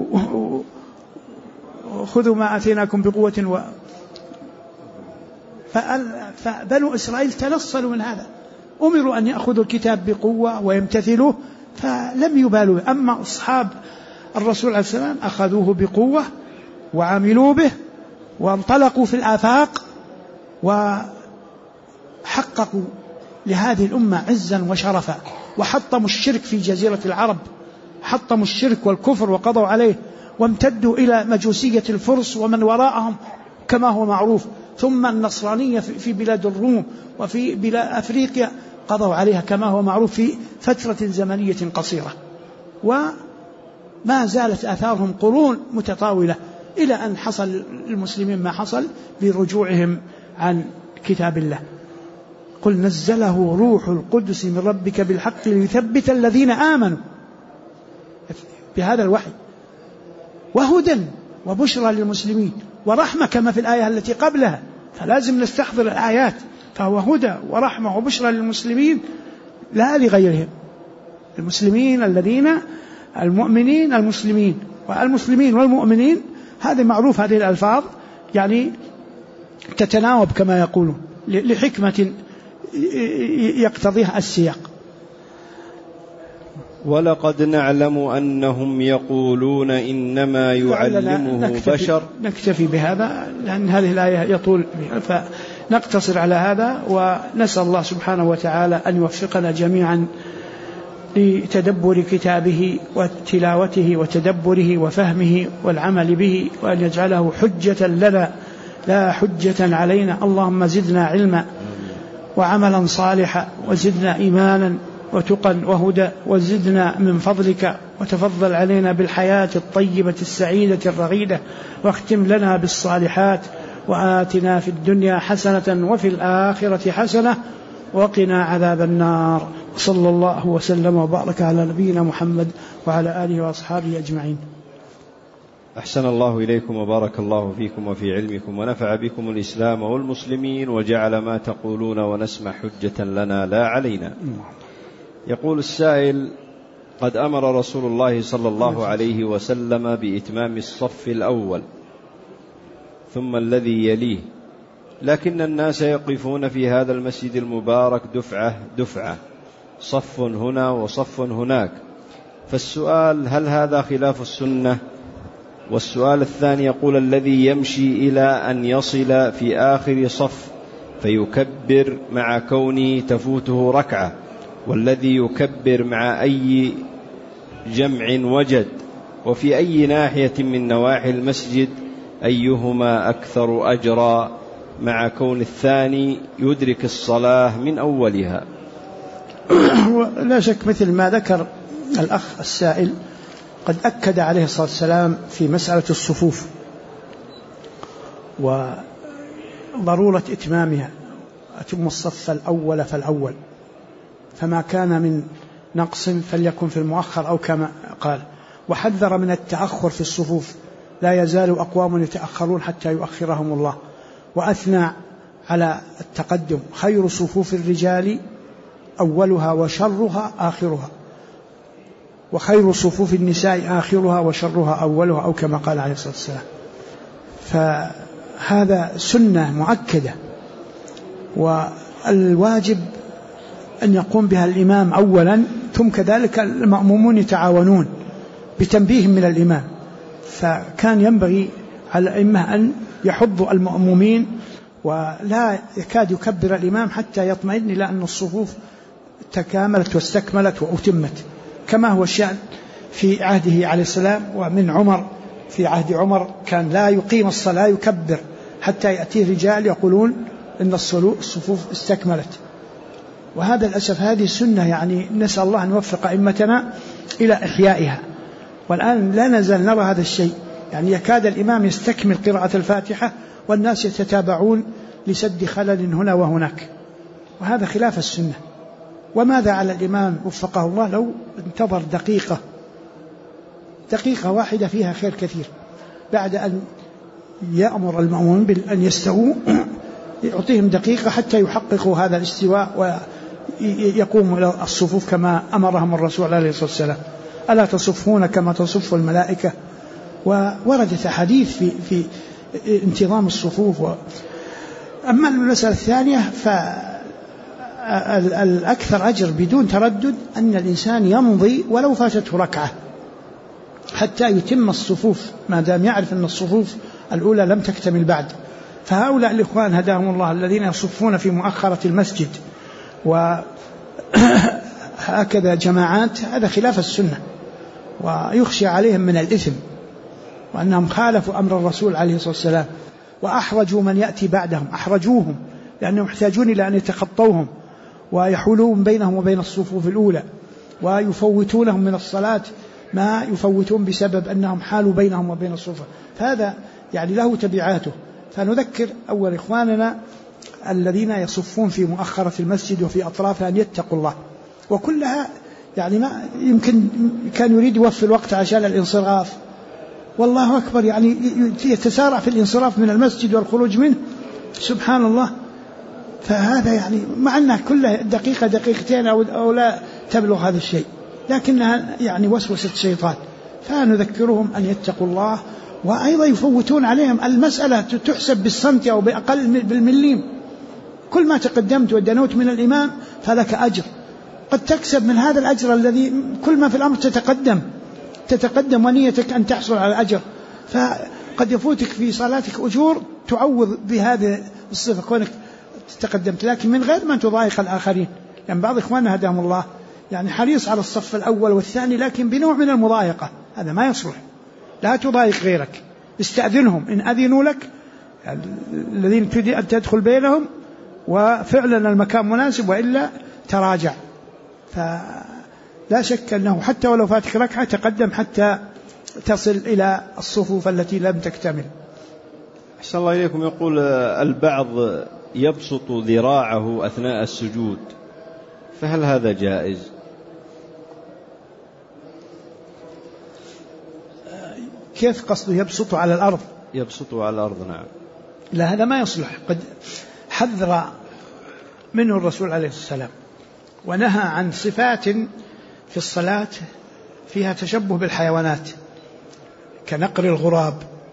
خذوا ما آتيناكم بقوة فبنو إسرائيل تنصلوا من هذا، أمروا أن يأخذوا الكتاب بقوة ويمتثلوه فلم يبالوا. أما أصحاب الرسول عليه السلام أخذوه بقوة وعملوا به وانطلقوا في الآفاق وحققوا لهذه الأمة عزا وشرفا، وحطموا الشرك في جزيرة العرب، حطموا الشرك والكفر وقضوا عليه، وامتدوا إلى مجوسية الفرس ومن وراءهم كما هو معروف، ثم النصرانية في بلاد الروم وفي بلاد أفريقيا قضوا عليها كما هو معروف في فترة زمنية قصيرة، وما زالت آثارهم قرون متطاولة إلى أن حصل المسلمين ما حصل برجوعهم عن كتاب الله. قل نزله روح القدس من ربك بالحق ليثبت الذين آمنوا بهذا الوحي، وهدى وبشرى للمسلمين ورحمة كما في الآية التي قبلها، فلازم نستحضر الآيات، فهو هدى ورحمة وبشرى للمسلمين لا لغيرهم، المسلمين الذين المؤمنين المسلمين والمسلمين والمؤمنين، هذه معروف، هذه الألفاظ يعني تتناوب كما يقولون لحكمة يقتضيها السياق. ولقد نعلم أنهم يقولون إنما يعلمه بشر. نكتفي بهذا لأن هذه الآية يطول بها، فنقتصر على هذا، ونسأل الله سبحانه وتعالى أن يوفقنا جميعا لتدبر كتابه وتلاوته وتدبره وفهمه والعمل به، وأن يجعله حجة لنا لا حجة علينا. اللهم زدنا علما وعملا صالحا، وزدنا إيمانا وتقا وهدى، وزدنا من فضلك، وتفضل علينا بالحياة الطيبة السعيدة الرغيدة، واختم لنا بالصالحات، وآتنا في الدنيا حسنة وفي الآخرة حسنة وقنا عذاب النار. صلى الله وسلم وبارك على نبينا محمد وعلى آله وأصحابه أجمعين. أحسن الله إليكم وبارك الله فيكم وفي علمكم، ونفع بكم الإسلام والمسلمين، وجعل ما تقولون ونسمع حجة لنا لا علينا. يقول السائل: قد أمر رسول الله صلى الله عليه وسلم بإتمام الصف الأول ثم الذي يليه، لكن الناس يقفون في هذا المسجد المبارك دفعة دفعة، صف هنا وصف هناك، فالسؤال: هل هذا خلاف السنة؟ والسؤال الثاني يقول: الذي يمشي إلى أن يصل في آخر صف فيكبر مع كونه تفوته ركعة، والذي يكبر مع أي جمع وجد، وفي أي ناحية من نواحي المسجد أيهما أكثر أجرا، مع كون الثاني يدرك الصلاة من أولها؟ لا شك مثل ما ذكر الأخ السائل، قد أكد عليه الصلاة والسلام في مسألة الصفوف وضرورة إتمامها، أتم الصف الأول فالأول، فما كان من نقص فليكن في المؤخر أو كما قال، وحذر من التأخر في الصفوف، لا يزال أقوام يتأخرون حتى يؤخرهم الله، وأثنى على التقدم: خير صفوف الرجال أولها وشرها آخرها. وخير صفوف النساء آخرها وشرها أولها، أو كما قال عليه الصلاة والسلام. فهذا سنة مؤكدة، والواجب أن يقوم بها الإمام أولا، ثم كذلك المأمومون يتعاونون بتنبيه من الإمام. فكان ينبغي على الأئمة أن يحضوا المأمومين، ولا يكاد يكبر الإمام حتى يطمئن إلى أن الصفوف تكاملت واستكملت وأتمت، كما هو الشأن في عهده عليه السلام. ومن عمر، في عهد عمر كان لا يقيم الصلاة يكبر حتى يأتيه رجال يقولون إن الصفوف استكملت. وهذا الأسف هذه السنة، يعني نسأل الله أن يوفق أئمتنا إلى إحيائها. والآن لا نزال نرى هذا الشيء، يعني يكاد الإمام يستكمل قراءة الفاتحة والناس يتتابعون لسد خلل هنا وهناك، وهذا خلاف السنة. وماذا على الإمام وفقه الله لو انتظر دقيقة واحدة فيها خير كثير، بعد أن يأمر المأمومين بأن يستووا يعطيهم دقيقة حتى يحققوا هذا الاستواء ويقوموا إلى الصفوف كما أمرهم الرسول عليه الصلاة والسلام: ألا تصفون كما تصف الملائكة. ووردت أحاديث في انتظام الصفوف. أما المسألة الثانية فالأكثر أجر بدون تردد أن الإنسان يمضي ولو فاتته ركعة حتى يتم الصفوف، ما دام يعرف أن الصفوف الأولى لم تكتمل بعد. فهؤلاء الإخوان هداهم الله الذين يصفون في مؤخرة المسجد وهكذا جماعات، هذا خلاف السنة، ويخشى عليهم من الإثم، وأنهم خالفوا أمر الرسول عليه الصلاة والسلام، وأحرجوا من يأتي بعدهم، أحرجوهم لأنهم يحتاجون إلى أن يتخطوهم ويحولون بينهم وبين الصفوف الأولى، ويفوتونهم من الصلاة ما يفوتون بسبب أنهم حالوا بينهم وبين الصفوف. فهذا يعني له تبعاته. فنذكر أول إخواننا الذين يصفون في مؤخرة المسجد وفي أطرافها أن يتقوا الله. وكلها يعني ما يمكن كان يريد يوفي الوقت عشان الانصراف، والله أكبر، يعني يتسارع في الانصراف من المسجد والخروج منه، سبحان الله. فهذا يعني مع أنها كلها دقيقة دقيقتين أو لا تبلغ هذا الشيء، لكنها يعني وسوسة شيطان. فنذكرهم أن يتقوا الله، وأيضا يفوتون عليهم المسألة تحسب بالسنت أو بأقل بالمليم. كل ما تقدمت ودنوت من الإمام فلك أجر، قد تكسب من هذا الأجر الذي كل ما في الأمر تتقدم ونيتك أن تحصل على الأجر. فقد يفوتك في صلاتك أجور تعوض بهذه الصفة كونك تقدمت، لكن من غير ما تضايق الآخرين. يعني بعض إخواننا هداهم الله يعني حريص على الصف الأول والثاني، لكن بنوع من المضايقة، هذا ما يصلح. لا تضايق غيرك، استأذنهم إن أذنوا لك، يعني الذين تريد أن تدخل بينهم وفعلا المكان مناسب، وإلا تراجع. فلا شك أنه حتى ولو فاتك ركعة تقدم حتى تصل إلى الصفوف التي لم تكتمل. أحسن الله إليكم. يقول البعض يبسط ذراعه أثناء السجود، فهل هذا جائز؟ كيف قصده يبسط على الأرض؟ يبسط على الأرض، نعم. لا، هذا ما يصلح. قد حذر منه الرسول عليه السلام، ونهى عن صفات في الصلاة فيها تشبه بالحيوانات كنقر الغراب،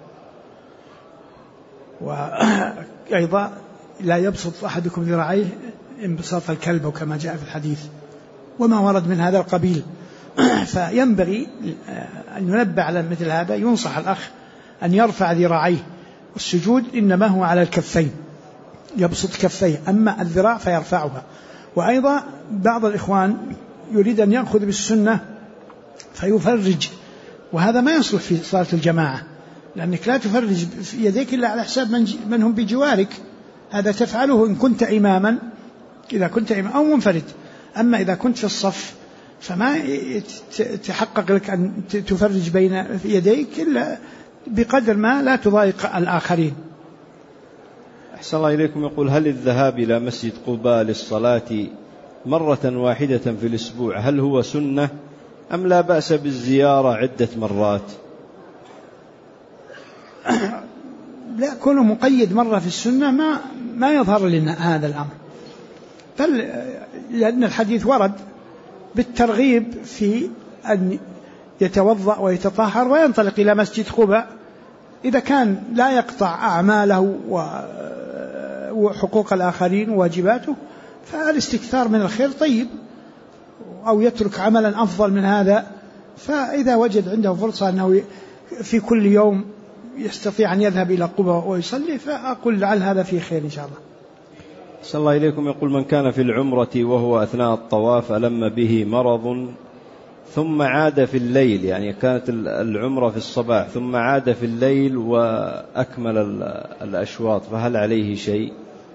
وأيضا لا يبسط أحدكم ذراعيه انبساط الكلب وكما جاء في الحديث وما ورد من هذا القبيل. فينبغي أن ينبه على مثل هذا، ينصح الأخ أن يرفع ذراعيه. والسجود إنما هو على الكفين، يبسط كفيه، أما الذراع فيرفعها. وأيضا بعض الإخوان يريد أن يأخذ بالسنة فيفرج، وهذا ما يصلح في صلاة الجماعة، لأنك لا تفرج في يديك إلا على حساب من هم بجوارك. هذا تفعله إن كنت إماما، إذا كنت إمام أو منفرد. أما إذا كنت في الصف فما تحقق لك أن تفرج بين يديك إلا بقدر ما لا تضايق الآخرين. أحسن الله إليكم. يقول هل الذهاب إلى مسجد قباء للصلاة مرة واحدة في الأسبوع هل هو سنة أم لا بأس بالزيارة عدة مرات؟ لا، كونه مقيد مرة في السنة ما يظهر لنا هذا الأمر، بل لأن الحديث ورد بالترغيب في أن يتوضأ ويتطهر وينطلق إلى مسجد قباء إذا كان لا يقطع أعماله وحقوق الآخرين وواجباته، فالاستكثار من الخير طيب، أو يترك عملا أفضل من هذا. فإذا وجد عنده فرصة أنه في كل يوم يستطيع أن يذهب إلى قباء ويصلي، فأقول لعل هذا فيه خير إن شاء الله. صلى الله إليكم. يقول: من كان في العمرة وهو أثناء الطواف ألم به مرض ثم عاد في الليل، يعني كانت العمرة في الصباح ثم عاد في الليل وأكمل الأشواط، فهل عليه شيء؟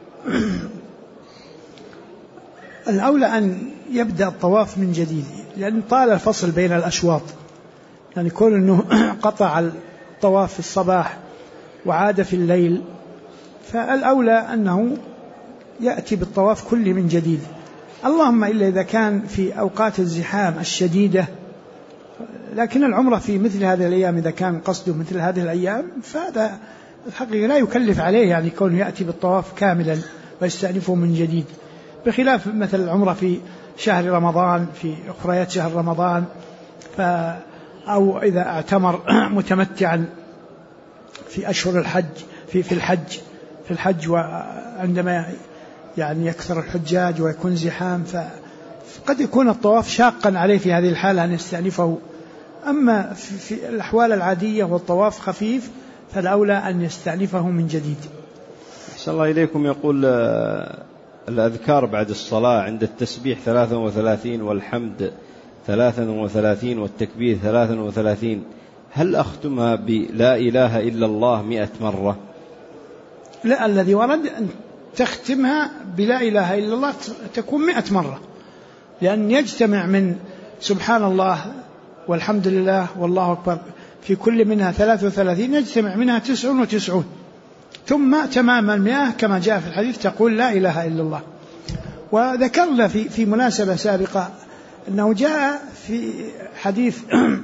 الأولى أن يبدأ الطواف من جديد، لأن طال الفصل بين الأشواط، يعني كون أنه قطع الطواف في الصباح وعاد في الليل، فالأولى أنه يأتي بالطواف كله من جديد. اللهم إلا إذا كان في أوقات الزحام الشديدة، لكن العمرة في مثل هذه الأيام إذا كان قصده مثل هذه الأيام فهذا الحقيقة لا يكلف عليه، يعني كونه يأتي بالطواف كاملا ويستأنفه من جديد، بخلاف مثل العمرة في شهر رمضان، في أخريات شهر رمضان، أو إذا اعتمر متمتعا في أشهر الحج، في الحج وعندما يعني يكثر الحجاج ويكون زحام، فقد يكون الطواف شاقا عليه في هذه الحالة أن يستأنفه. أما في الأحوال العادية والطواف خفيف فالأولى أن يستأنفه من جديد. أحسن الله إليكم. يقول: الأذكار بعد الصلاة عند التسبيح 33 والحمد 33 والتكبير 33، هل أختمها بلا إله إلا الله 100 مرة؟ لا، الذي ورد أن تختمها بلا إله إلا الله تكون 100 مرة، لأن يجتمع من سبحان الله والحمد لله والله أكبر في كل منها 33، يجتمع منها 99، ثم تمام 100 كما جاء في الحديث تقول لا إله إلا الله. وذكرنا في مناسبة سابقة أنه جاء في حديث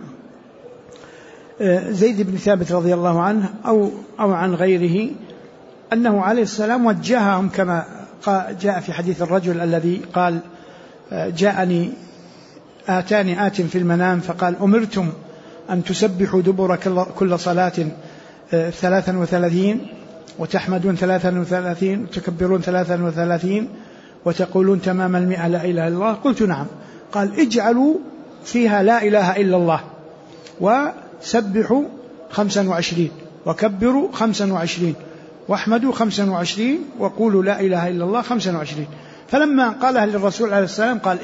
زيد بن ثابت رضي الله عنه أو عن غيره أنه عليه السلام وجههم كما جاء في حديث الرجل الذي قال: آتاني آت في المنام فقال: أمرتم أن تسبحوا دبر كل صلاة 33 وتحمدون 33 وتكبرون 33 وتقولون تمام 100 لا إله إلا الله. قلت: نعم. قال: اجعلوا فيها لا إله إلا الله وسبحوا 25 وكبروا 25 واحمدوا 25 وقولوا لا إله إلا الله 25. فلما قالها للرسول عليه السلام قال: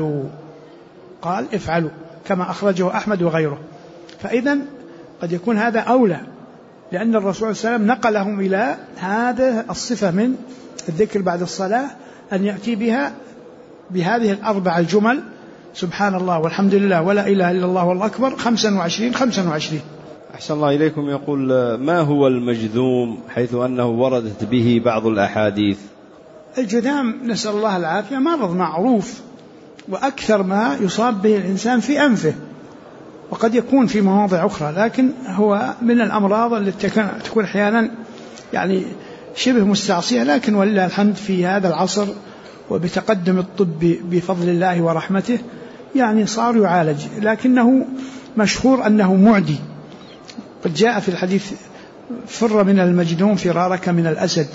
افعلوا كما أخرجه أحمد وغيره. فإذن قد يكون هذا أولى، لأن الرسول صلى الله عليه وسلم نقلهم إلى هذا الصفة من الذكر بعد الصلاة، أن يأتي بها بهذه الأربع الجمل: سبحان الله والحمد لله ولا إله إلا الله والله أكبر 25. أحسن الله إليكم. يقول: ما هو المجذوم، حيث أنه وردت به بعض الأحاديث؟ الجذام نسأل الله العافية مرض معروف، وأكثر ما يصاب به الإنسان في أنفه، وقد يكون في مواضع أخرى، لكن هو من الأمراض التي تكون أحيانا يعني شبه مستعصية، لكن ولله الحمد في هذا العصر وبتقدم الطب بفضل الله ورحمته يعني صار يعالج، لكنه مشهور أنه معدي. قد جاء في الحديث: فر من المجذوم فرارك من الأسد،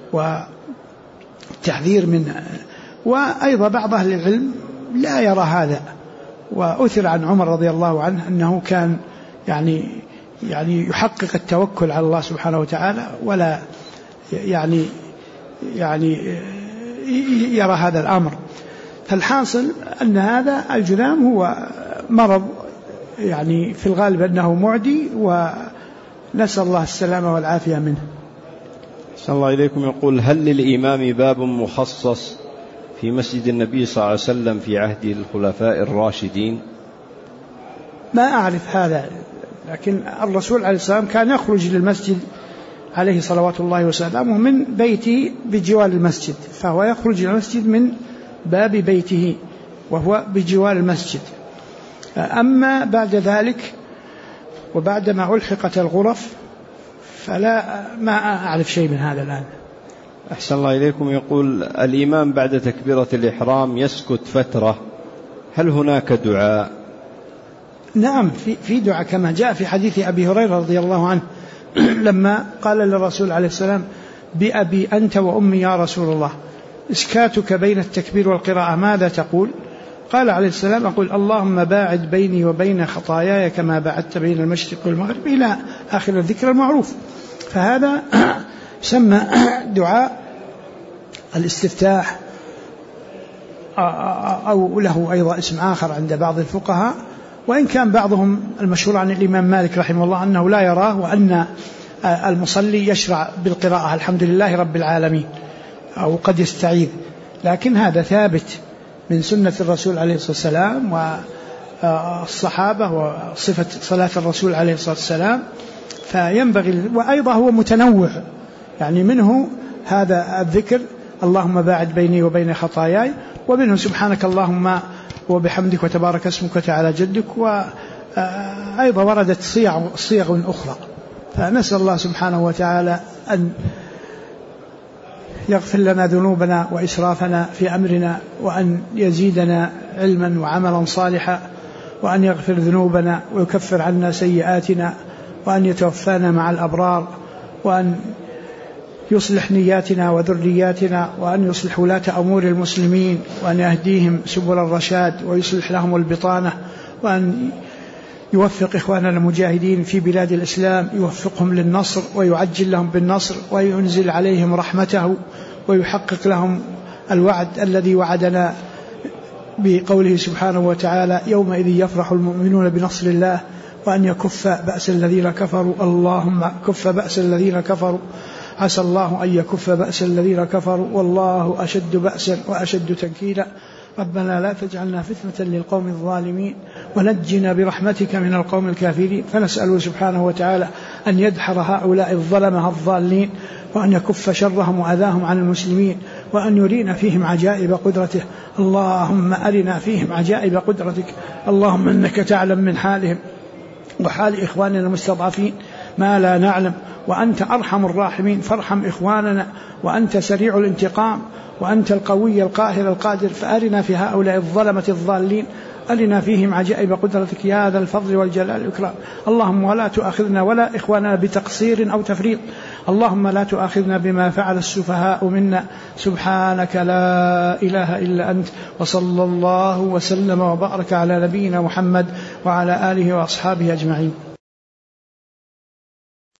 والتحذير منه. وأيضا بعض أهل العلم لا يرى هذا، وأثر عن عمر رضي الله عنه أنه كان يعني يحقق التوكل على الله سبحانه وتعالى، ولا يعني يرى هذا الأمر. فالحاصل أن هذا الجذام هو مرض يعني في الغالب أنه معدي، ونسأل الله السلامة والعافية منه. صلى الله إليكم. يقول: هل للإمام باب مخصص في مسجد النبي صلى الله عليه وسلم في عهد الخلفاء الراشدين؟ ما أعرف هذا، لكن الرسول عليه السلام كان يخرج للمسجد عليه صلوات الله وسلامه من بيته بجوار المسجد، فهو يخرج للمسجد من باب بيته وهو بجوار المسجد. أما بعد ذلك وبعدما ألحقت الغرف ما أعرف شيء من هذا الآن. أحسن الله إليكم. يقول: الإمام بعد تكبيرة الإحرام يسكت فترة، هل هناك دعاء؟ نعم في دعاء كما جاء في حديث أبي هريرة رضي الله عنه لما قال للرسول عليه السلام بأبي أنت وأمي يا رسول الله إسكاتك بين التكبير والقراءة ماذا تقول؟ قال عليه السلام أقول اللهم باعد بيني وبين خطاياي كما باعدت بين المشرق والمغرب إلى آخر الذكر المعروف. فهذا سمى دعاء الاستفتاح، أو له أيضا اسم آخر عند بعض الفقهاء، وإن كان بعضهم المشهور عن الإمام مالك رحمه الله أنه لا يراه، وأن المصلي يشرع بالقراءة الحمد لله رب العالمين أو قد يستعيذ، لكن هذا ثابت من سنة الرسول عليه الصلاة والسلام والصحابة وصفة صلاة الرسول عليه الصلاة والسلام. فينبغي، وأيضا هو متنوع، يعني منه هذا الذكر اللهم باعد بيني وبين خطاياي، ومنه سبحانك اللهم وبحمدك وتبارك اسمك وتعالى جدك، وأيضا وردت صيغ أخرى. فنسأل الله سبحانه وتعالى أن يغفر لنا ذنوبنا وإسرافنا في أمرنا، وأن يزيدنا علما وعملا صالحا، وأن يغفر ذنوبنا ويكفر عنا سيئاتنا، وأن يتوفانا مع الأبرار، وأن يصلح نياتنا وذرياتنا، وأن يصلح ولاة أمور المسلمين، وأن يهديهم سبل الرشاد ويصلح لهم البطانة، وأن يوفق إخواننا المجاهدين في بلاد الإسلام، يوفقهم للنصر ويعجل لهم بالنصر، وينزل عليهم رحمته، ويحقق لهم الوعد الذي وعدنا بقوله سبحانه وتعالى يومئذ يفرح المؤمنون بنصر الله، وأن يكف بأس الذين كفروا. اللهم كف بأس الذين كفروا، عسى الله أن يكف بأس الذين كفروا، والله أشد بأسا وأشد تنكيلا. ربنا لا تجعلنا فتنة للقوم الظالمين، ونجنا برحمتك من القوم الكافرين. فنسأله سبحانه وتعالى أن يدحر هؤلاء الظلمة الضالين، وأن يكف شرهم وأذاهم عن المسلمين، وأن يرينا فيهم عجائب قدرته. اللهم أرنا فيهم عجائب قدرتك. اللهم إنك تعلم من حالهم وحال إخواننا المستضعفين ما لا نعلم، وأنت أرحم الراحمين، فارحم إخواننا، وأنت سريع الانتقام، وأنت القوي القاهر القادر. فأرنا في هؤلاء الظلمة الضالين، أرنا فيهم عجائب قدرتك يا ذا الفضل والجلال والإكرام. اللهم ولا تؤاخذنا ولا إخواننا بتقصير أو تفريط. اللهم لا تؤاخذنا بما فعل السفهاء منا. سبحانك لا إله إلا أنت، وصلى الله وسلم وبارك على نبينا محمد وعلى آله وأصحابه أجمعين.